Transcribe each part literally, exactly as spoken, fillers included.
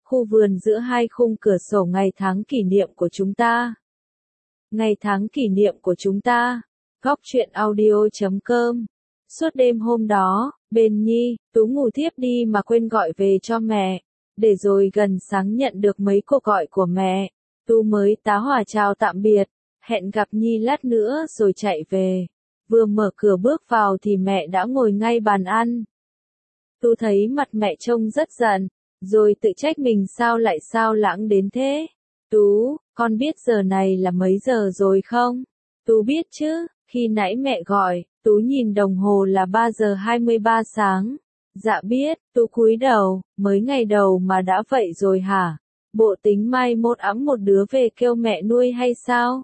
khu vườn giữa hai khung cửa sổ ngày tháng kỷ niệm của chúng ta. Ngày tháng kỷ niệm của chúng ta. Góc truyện audio chấm com. Suốt đêm hôm đó, bên Nhi, Tú ngủ thiếp đi mà quên gọi về cho mẹ. Để rồi gần sáng nhận được mấy cuộc gọi của mẹ. Tú mới tá hỏa chào tạm biệt, hẹn gặp Nhi lát nữa rồi chạy về. Vừa mở cửa bước vào thì mẹ đã ngồi ngay bàn ăn. Tú thấy mặt mẹ trông rất giận, rồi tự trách mình sao lại sao lãng đến thế. Tú, con biết giờ này là mấy giờ rồi không? Tú biết chứ, khi nãy mẹ gọi, Tú nhìn đồng hồ là ba giờ hai mươi ba sáng. Dạ biết, Tú cúi đầu, mới ngày đầu mà đã vậy rồi hả? Bộ tính mai mốt ẵm một đứa về kêu mẹ nuôi hay sao?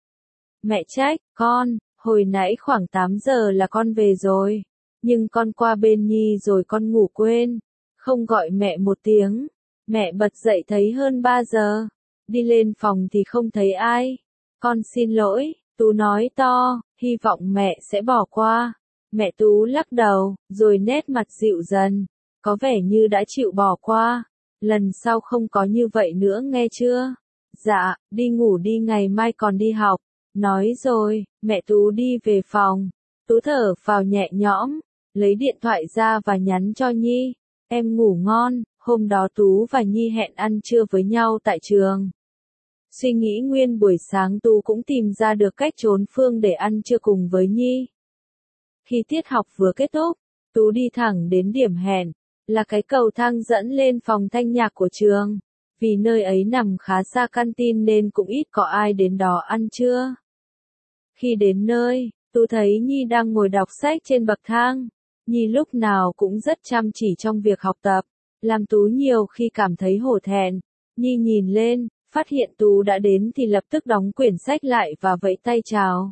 Mẹ trách, con, hồi nãy khoảng tám giờ là con về rồi. Nhưng con qua bên Nhi rồi con ngủ quên. Không gọi mẹ một tiếng. Mẹ bật dậy thấy hơn ba giờ. Đi lên phòng thì không thấy ai. Con xin lỗi, Tú nói to, hy vọng mẹ sẽ bỏ qua. Mẹ Tú lắc đầu, rồi nét mặt dịu dần. Có vẻ như đã chịu bỏ qua. Lần sau không có như vậy nữa nghe chưa? Dạ, đi ngủ đi ngày mai còn đi học. Nói rồi, mẹ Tú đi về phòng. Tú thở phào nhẹ nhõm, lấy điện thoại ra và nhắn cho Nhi. Em ngủ ngon, hôm đó Tú và Nhi hẹn ăn trưa với nhau tại trường. Suy nghĩ nguyên buổi sáng Tú cũng tìm ra được cách trốn Phương để ăn trưa cùng với Nhi. Khi tiết học vừa kết thúc, Tú đi thẳng đến điểm hẹn, là cái cầu thang dẫn lên phòng thanh nhạc của trường. Vì nơi ấy nằm khá xa canteen nên cũng ít có ai đến đó ăn trưa. Khi đến nơi, Tú thấy Nhi đang ngồi đọc sách trên bậc thang. Nhi lúc nào cũng rất chăm chỉ trong việc học tập, làm Tú nhiều khi cảm thấy hổ thẹn. Nhi nhìn lên, phát hiện Tú đã đến thì lập tức đóng quyển sách lại và vẫy tay chào.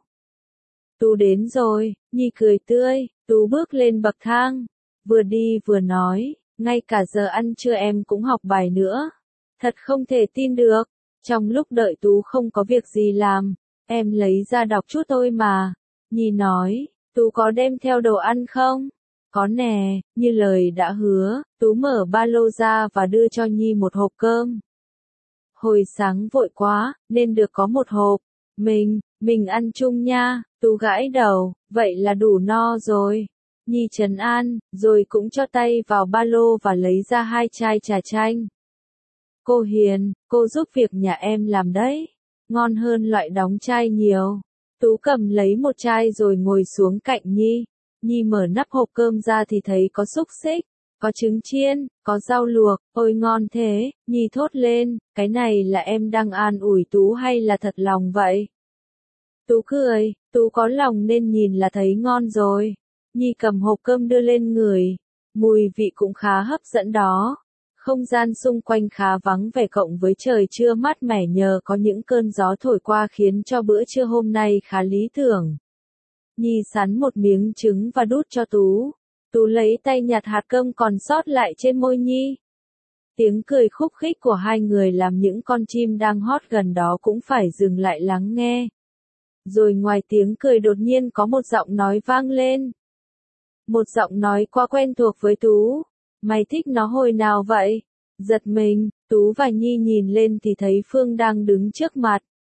Tú đến rồi, Nhi cười tươi, Tú bước lên bậc thang, vừa đi vừa nói, ngay cả giờ ăn trưa em cũng học bài nữa. Thật không thể tin được, trong lúc đợi Tú không có việc gì làm, em lấy ra đọc chút thôi mà. Nhi nói, Tú có đem theo đồ ăn không? Có nè, như lời đã hứa, Tú mở ba lô ra và đưa cho Nhi một hộp cơm. Hồi sáng vội quá, nên được có một hộp. Mình, mình ăn chung nha. Tú gãi đầu, vậy là đủ no rồi. Nhi trấn an, rồi cũng cho tay vào ba lô và lấy ra hai chai trà chanh. Cô Hiền, cô giúp việc nhà em làm đấy. Ngon hơn loại đóng chai nhiều. Tú cầm lấy một chai rồi ngồi xuống cạnh Nhi. Nhi mở nắp hộp cơm ra thì thấy có xúc xích, có trứng chiên, có rau luộc, ôi ngon thế. Nhi thốt lên, cái này là em đang an ủi Tú hay là thật lòng vậy? Tú cười, Tú có lòng nên nhìn là thấy ngon rồi. Nhi cầm hộp cơm đưa lên người, mùi vị cũng khá hấp dẫn đó. Không gian xung quanh khá vắng vẻ cộng với trời trưa mát mẻ nhờ có những cơn gió thổi qua khiến cho bữa trưa hôm nay khá lý tưởng. Nhi sắn một miếng trứng và đút cho Tú. Tú lấy tay nhặt hạt cơm còn sót lại trên môi Nhi. Tiếng cười khúc khích của hai người làm những con chim đang hót gần đó cũng phải dừng lại lắng nghe. Rồi ngoài tiếng cười đột nhiên có một giọng nói vang lên. Một giọng nói quá quen thuộc với Tú. Mày thích nó hồi nào vậy? Giật mình, Tú và Nhi nhìn lên thì thấy Phương đang đứng trước mặt.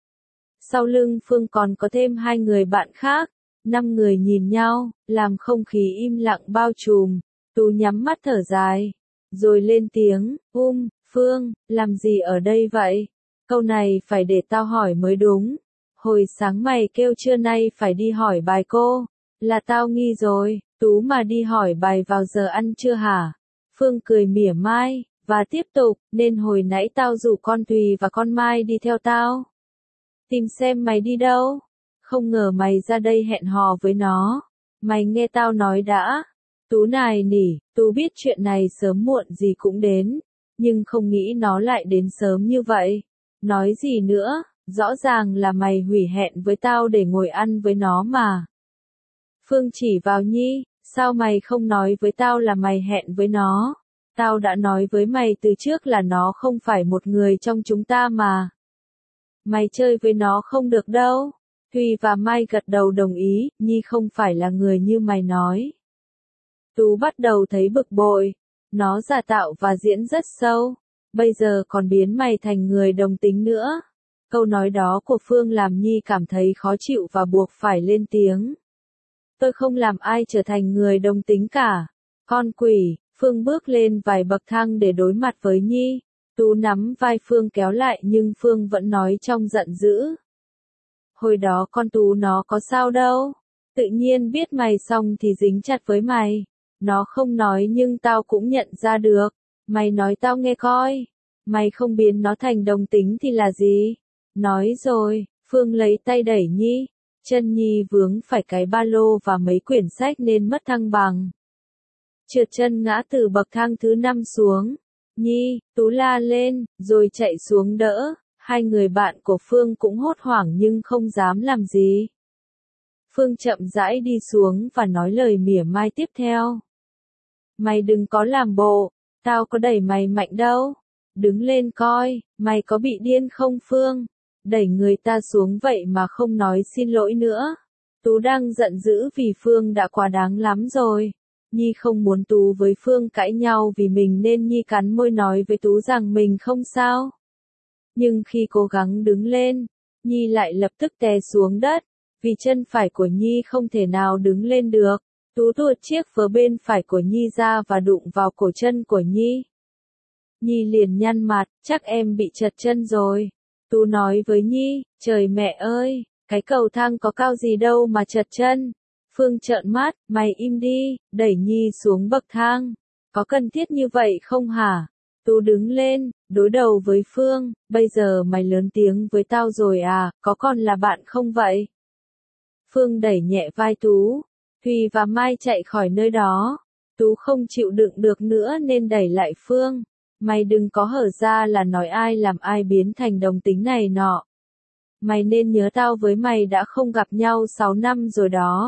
Sau lưng Phương còn có thêm hai người bạn khác. Năm người nhìn nhau, làm không khí im lặng bao trùm. Tú nhắm mắt thở dài. Rồi lên tiếng, um, Phương, làm gì ở đây vậy? Câu này phải để tao hỏi mới đúng. Hồi sáng mày kêu trưa nay phải đi hỏi bài cô. Là tao nghi rồi, Tú mà đi hỏi bài vào giờ ăn trưa hả? Phương cười mỉa mai, và tiếp tục, nên hồi nãy tao rủ con Thùy và con Mai đi theo tao. Tìm xem mày đi đâu? Không ngờ mày ra đây hẹn hò với nó. Mày nghe tao nói đã. Tú nài nỉ, Tú biết chuyện này sớm muộn gì cũng đến, nhưng không nghĩ nó lại đến sớm như vậy. Nói gì nữa, rõ ràng là mày hủy hẹn với tao để ngồi ăn với nó mà. Phương chỉ vào Nhi, sao mày không nói với tao là mày hẹn với nó? Tao đã nói với mày từ trước là nó không phải một người trong chúng ta mà. Mày chơi với nó không được đâu. Thùy và Mai gật đầu đồng ý, Nhi không phải là người như mày nói. Tú bắt đầu thấy bực bội. Nó giả tạo và diễn rất sâu. bây giờ còn biến mày thành người đồng tính nữa. Câu nói đó của Phương làm Nhi cảm thấy khó chịu và buộc phải lên tiếng. Tôi không làm ai trở thành người đồng tính cả. Con quỷ, Phương bước lên vài bậc thang để đối mặt với Nhi. Tú nắm vai Phương kéo lại nhưng Phương vẫn nói trong giận dữ. Hồi đó con Tú nó có sao đâu. Tự nhiên biết mày xong thì dính chặt với mày. Nó không nói nhưng tao cũng nhận ra được. Mày nói tao nghe coi. Mày không biến nó thành đồng tính thì là gì? Nói rồi, Phương lấy tay đẩy Nhi. Chân Nhi vướng phải cái ba lô và mấy quyển sách nên mất thăng bằng. Trượt chân ngã từ bậc thang thứ năm xuống. Nhi, Tú la lên, rồi chạy xuống đỡ. Hai người bạn của Phương cũng hốt hoảng nhưng không dám làm gì. Phương chậm rãi đi xuống và nói lời mỉa mai tiếp theo. Mày đừng có làm bộ, tao có đẩy mày mạnh đâu. Đứng lên coi, mày có bị điên không Phương? Đẩy người ta xuống vậy mà không nói xin lỗi nữa. Tú đang giận dữ vì Phương đã quá đáng lắm rồi. Nhi không muốn Tú với Phương cãi nhau vì mình nên Nhi cắn môi nói với Tú rằng mình không sao. Nhưng khi cố gắng đứng lên, Nhi lại lập tức té xuống đất. Vì chân phải của Nhi không thể nào đứng lên được. Tú tuột chiếc vớ bên phải của Nhi ra và đụng vào cổ chân của Nhi. Nhi liền nhăn mặt, chắc em bị trật chân rồi. Tú nói với Nhi, trời mẹ ơi, cái cầu thang có cao gì đâu mà trật chân. Phương trợn mắt, mày im đi, đẩy Nhi xuống bậc thang. Có cần thiết như vậy không hả? Tú đứng lên, đối đầu với Phương, bây giờ mày lớn tiếng với tao rồi à, có còn là bạn không vậy? Phương đẩy nhẹ vai Tú. Thùy và Mai chạy khỏi nơi đó. Tú không chịu đựng được nữa nên đẩy lại Phương. Mày đừng có hở ra là nói ai làm ai biến thành đồng tính này nọ. Mày nên nhớ tao với mày đã không gặp nhau sáu năm rồi đó.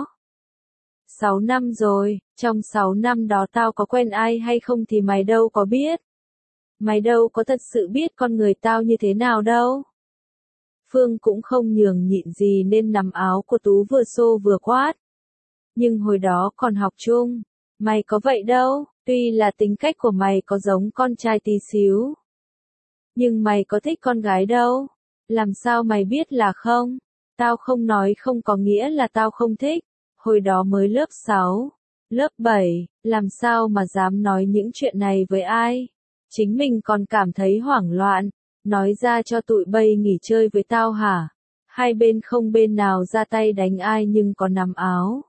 sáu năm rồi, trong sáu năm đó tao có quen ai hay không thì mày đâu có biết. Mày đâu có thật sự biết con người tao như thế nào đâu. Phương cũng không nhường nhịn gì nên nắm áo của Tú vừa xô vừa quát. Nhưng hồi đó còn học chung, mày có vậy đâu, tuy là tính cách của mày có giống con trai tí xíu. Nhưng mày có thích con gái đâu, làm sao mày biết là không? Tao không nói không có nghĩa là tao không thích, hồi đó mới lớp sáu, lớp bảy, làm sao mà dám nói những chuyện này với ai? Chính mình còn cảm thấy hoảng loạn, nói ra cho tụi bay nghỉ chơi với tao hả? Hai bên không bên nào ra tay đánh ai nhưng có nắm áo.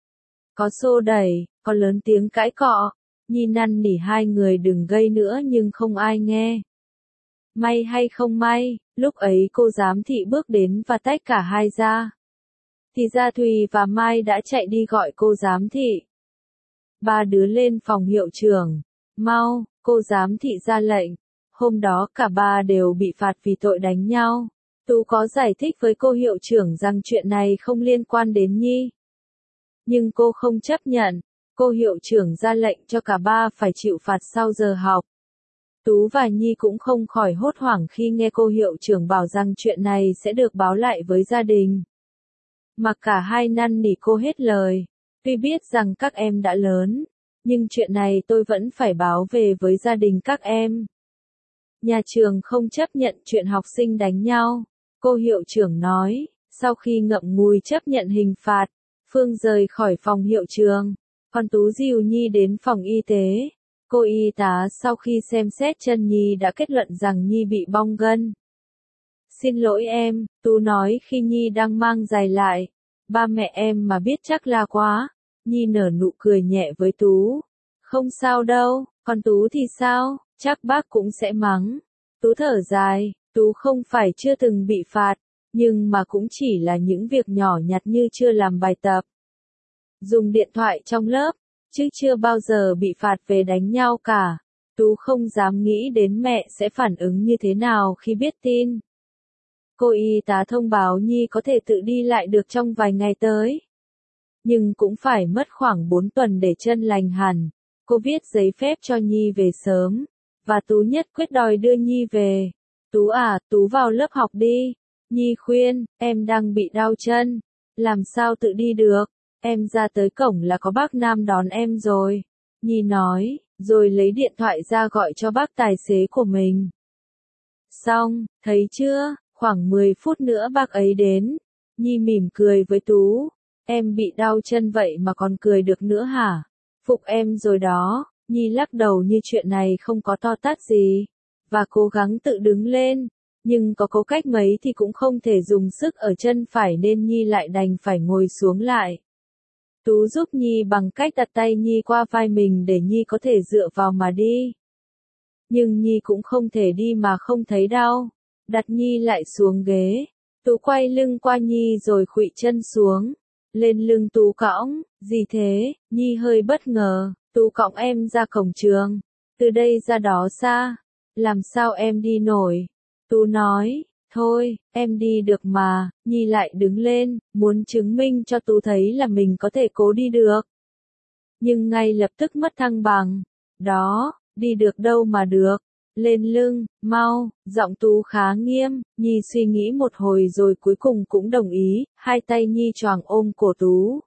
Có xô đẩy, có lớn tiếng cãi cọ. Nhi năn nỉ hai người đừng gây nữa nhưng không ai nghe. May hay không may, lúc ấy cô giám thị bước đến và tách cả hai ra. Thì ra Thùy và Mai đã chạy đi gọi cô giám thị. Ba đứa lên phòng hiệu trưởng. Mau, cô giám thị ra lệnh. Hôm đó cả ba đều bị phạt vì tội đánh nhau. Tú có giải thích với cô hiệu trưởng rằng chuyện này không liên quan đến Nhi. Nhưng cô không chấp nhận. Cô hiệu trưởng ra lệnh cho cả ba phải chịu phạt sau giờ học. Tú và Nhi cũng không khỏi hốt hoảng khi nghe cô hiệu trưởng bảo rằng chuyện này sẽ được báo lại với gia đình. Mà cả hai năn nỉ cô hết lời. Tuy biết rằng các em đã lớn, nhưng chuyện này tôi vẫn phải báo về với gia đình các em. Nhà trường không chấp nhận chuyện học sinh đánh nhau. Cô hiệu trưởng nói, sau khi ngậm ngùi chấp nhận hình phạt, Phương rời khỏi phòng hiệu trường. Còn Tú dìu Nhi đến phòng y tế. Cô y tá sau khi xem xét chân Nhi đã kết luận rằng Nhi bị bong gân. Xin lỗi em, Tú nói khi Nhi đang mang giày lại. Ba mẹ em mà biết chắc là quá. Nhi nở nụ cười nhẹ với Tú. Không sao đâu, còn Tú thì sao, chắc bác cũng sẽ mắng. Tú thở dài, Tú không phải chưa từng bị phạt, nhưng mà cũng chỉ là những việc nhỏ nhặt như chưa làm bài tập. Dùng điện thoại trong lớp, chứ chưa bao giờ bị phạt về đánh nhau cả. Tú không dám nghĩ đến mẹ sẽ phản ứng như thế nào khi biết tin. Cô y tá thông báo Nhi có thể tự đi lại được trong vài ngày tới. Nhưng cũng phải mất khoảng bốn tuần để chân lành hẳn. Cô viết giấy phép cho Nhi về sớm. Và Tú nhất quyết đòi đưa Nhi về. Tú à, Tú vào lớp học đi. Nhi khuyên, em đang bị đau chân. Làm sao tự đi được? Em ra tới cổng là có bác Nam đón em rồi. Nhi nói, rồi lấy điện thoại ra gọi cho bác tài xế của mình. Xong, thấy chưa, khoảng mười phút nữa bác ấy đến. Nhi mỉm cười với Tú. Em bị đau chân vậy mà còn cười được nữa hả? Phục em rồi đó. Nhi lắc đầu như chuyện này không có to tát gì. Và cố gắng tự đứng lên. Nhưng có cố cách mấy thì cũng không thể dùng sức ở chân phải nên Nhi lại đành phải ngồi xuống lại. Tú giúp Nhi bằng cách đặt tay Nhi qua vai mình để Nhi có thể dựa vào mà đi. Nhưng Nhi cũng không thể đi mà không thấy đau. Đặt Nhi lại xuống ghế. Tú quay lưng qua Nhi rồi khuỵu chân xuống. Lên lưng Tú cõng. Gì thế? Nhi hơi bất ngờ. Tú cõng em ra cổng trường. Từ đây ra đó xa. Làm sao em đi nổi? Tú nói. Thôi, em đi được mà. Nhi lại đứng lên, muốn chứng minh cho Tú thấy là mình có thể cố đi được. Nhưng ngay lập tức mất thăng bằng. Đó, đi được đâu mà được. Lên lưng, mau, giọng Tú khá nghiêm. Nhi suy nghĩ một hồi rồi cuối cùng cũng đồng ý. Hai tay Nhi choàng ôm cổ Tú.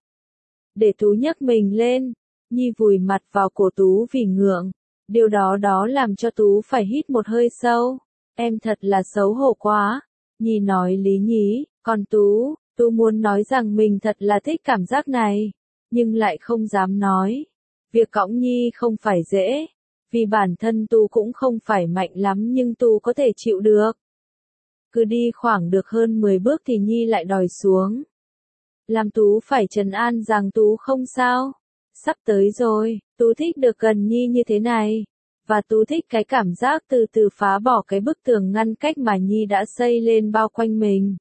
Để Tú nhấc mình lên. Nhi vùi mặt vào cổ Tú vì ngượng. Điều đó đó làm cho Tú phải hít một hơi sâu. Em thật là xấu hổ quá. Nhi nói lý nhí, còn Tú, Tú muốn nói rằng mình thật là thích cảm giác này, nhưng lại không dám nói. Việc cõng Nhi không phải dễ, vì bản thân Tú cũng không phải mạnh lắm nhưng Tú có thể chịu được. Cứ đi khoảng được hơn mười bước thì Nhi lại đòi xuống. Làm Tú phải trấn an rằng Tú không sao. Sắp tới rồi, Tú thích được gần Nhi như thế này. Và Tú thích cái cảm giác từ từ phá bỏ cái bức tường ngăn cách mà Nhi đã xây lên bao quanh mình.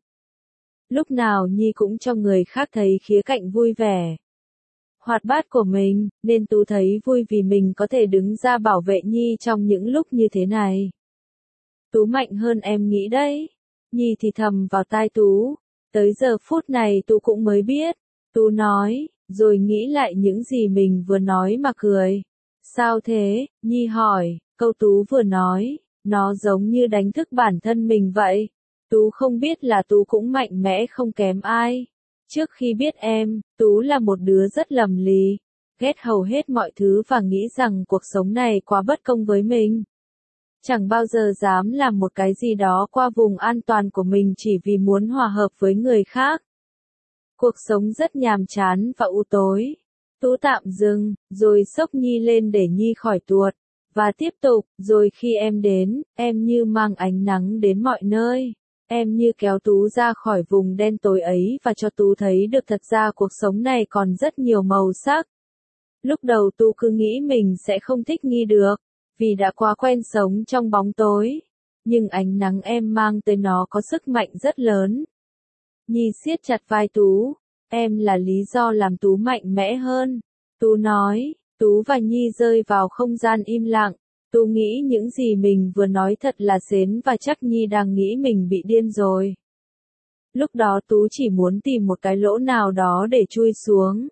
Lúc nào Nhi cũng cho người khác thấy khía cạnh vui vẻ, hoạt bát của mình, nên Tú thấy vui vì mình có thể đứng ra bảo vệ Nhi trong những lúc như thế này. Tú mạnh hơn em nghĩ đấy. Nhi thì thầm vào tai Tú. Tới giờ phút này Tú cũng mới biết. Tú nói, rồi nghĩ lại những gì mình vừa nói mà cười. Sao thế? Nhi hỏi, câu Tú vừa nói, nó giống như đánh thức bản thân mình vậy. Tú không biết là Tú cũng mạnh mẽ không kém ai. Trước khi biết em, Tú là một đứa rất lầm lì, ghét hầu hết mọi thứ và nghĩ rằng cuộc sống này quá bất công với mình. Chẳng bao giờ dám làm một cái gì đó qua vùng an toàn của mình chỉ vì muốn hòa hợp với người khác. Cuộc sống rất nhàm chán và u tối. Tú tạm dừng, rồi xốc Nhi lên để Nhi khỏi tuột. Và tiếp tục, rồi khi em đến, em như mang ánh nắng đến mọi nơi. Em như kéo Tú ra khỏi vùng đen tối ấy và cho Tú thấy được thật ra cuộc sống này còn rất nhiều màu sắc. Lúc đầu Tú cứ nghĩ mình sẽ không thích Nhi được, vì đã quá quen sống trong bóng tối. Nhưng ánh nắng em mang tới nó có sức mạnh rất lớn. Nhi siết chặt vai Tú. Em là lý do làm Tú mạnh mẽ hơn. Tú nói. Tú và Nhi rơi vào không gian im lặng. Tú nghĩ những gì mình vừa nói thật là sến và chắc Nhi đang nghĩ mình bị điên rồi. Lúc đó Tú chỉ muốn tìm một cái lỗ nào đó để chui xuống.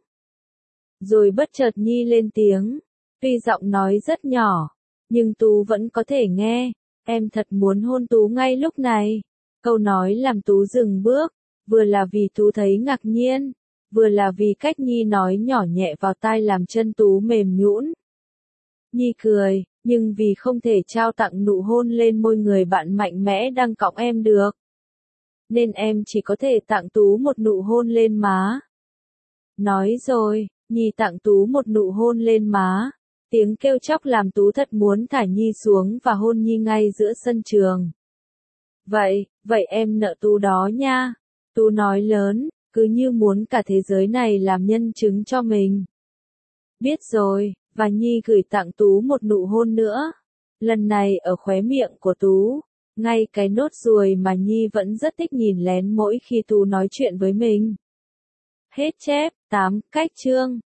Rồi bất chợt Nhi lên tiếng. Tuy giọng nói rất nhỏ, nhưng Tú vẫn có thể nghe. Em thật muốn hôn Tú ngay lúc này. Câu nói làm Tú dừng bước. Vừa là vì Tú thấy ngạc nhiên, vừa là vì cách Nhi nói nhỏ nhẹ vào tai làm chân Tú mềm nhũn. Nhi cười, nhưng vì không thể trao tặng nụ hôn lên môi người bạn mạnh mẽ đang cõng em được, nên em chỉ có thể tặng Tú một nụ hôn lên má. Nói rồi, Nhi tặng Tú một nụ hôn lên má. Tiếng kêu chóc làm Tú thật muốn thả Nhi xuống và hôn Nhi ngay giữa sân trường. Vậy, vậy em nợ Tú đó nha. Tú nói lớn, cứ như muốn cả thế giới này làm nhân chứng cho mình. Biết rồi, và Nhi gửi tặng Tú một nụ hôn nữa. Lần này ở khóe miệng của Tú, ngay cái nốt ruồi mà Nhi vẫn rất thích nhìn lén mỗi khi Tú nói chuyện với mình. Hết chép, tám, cách chương.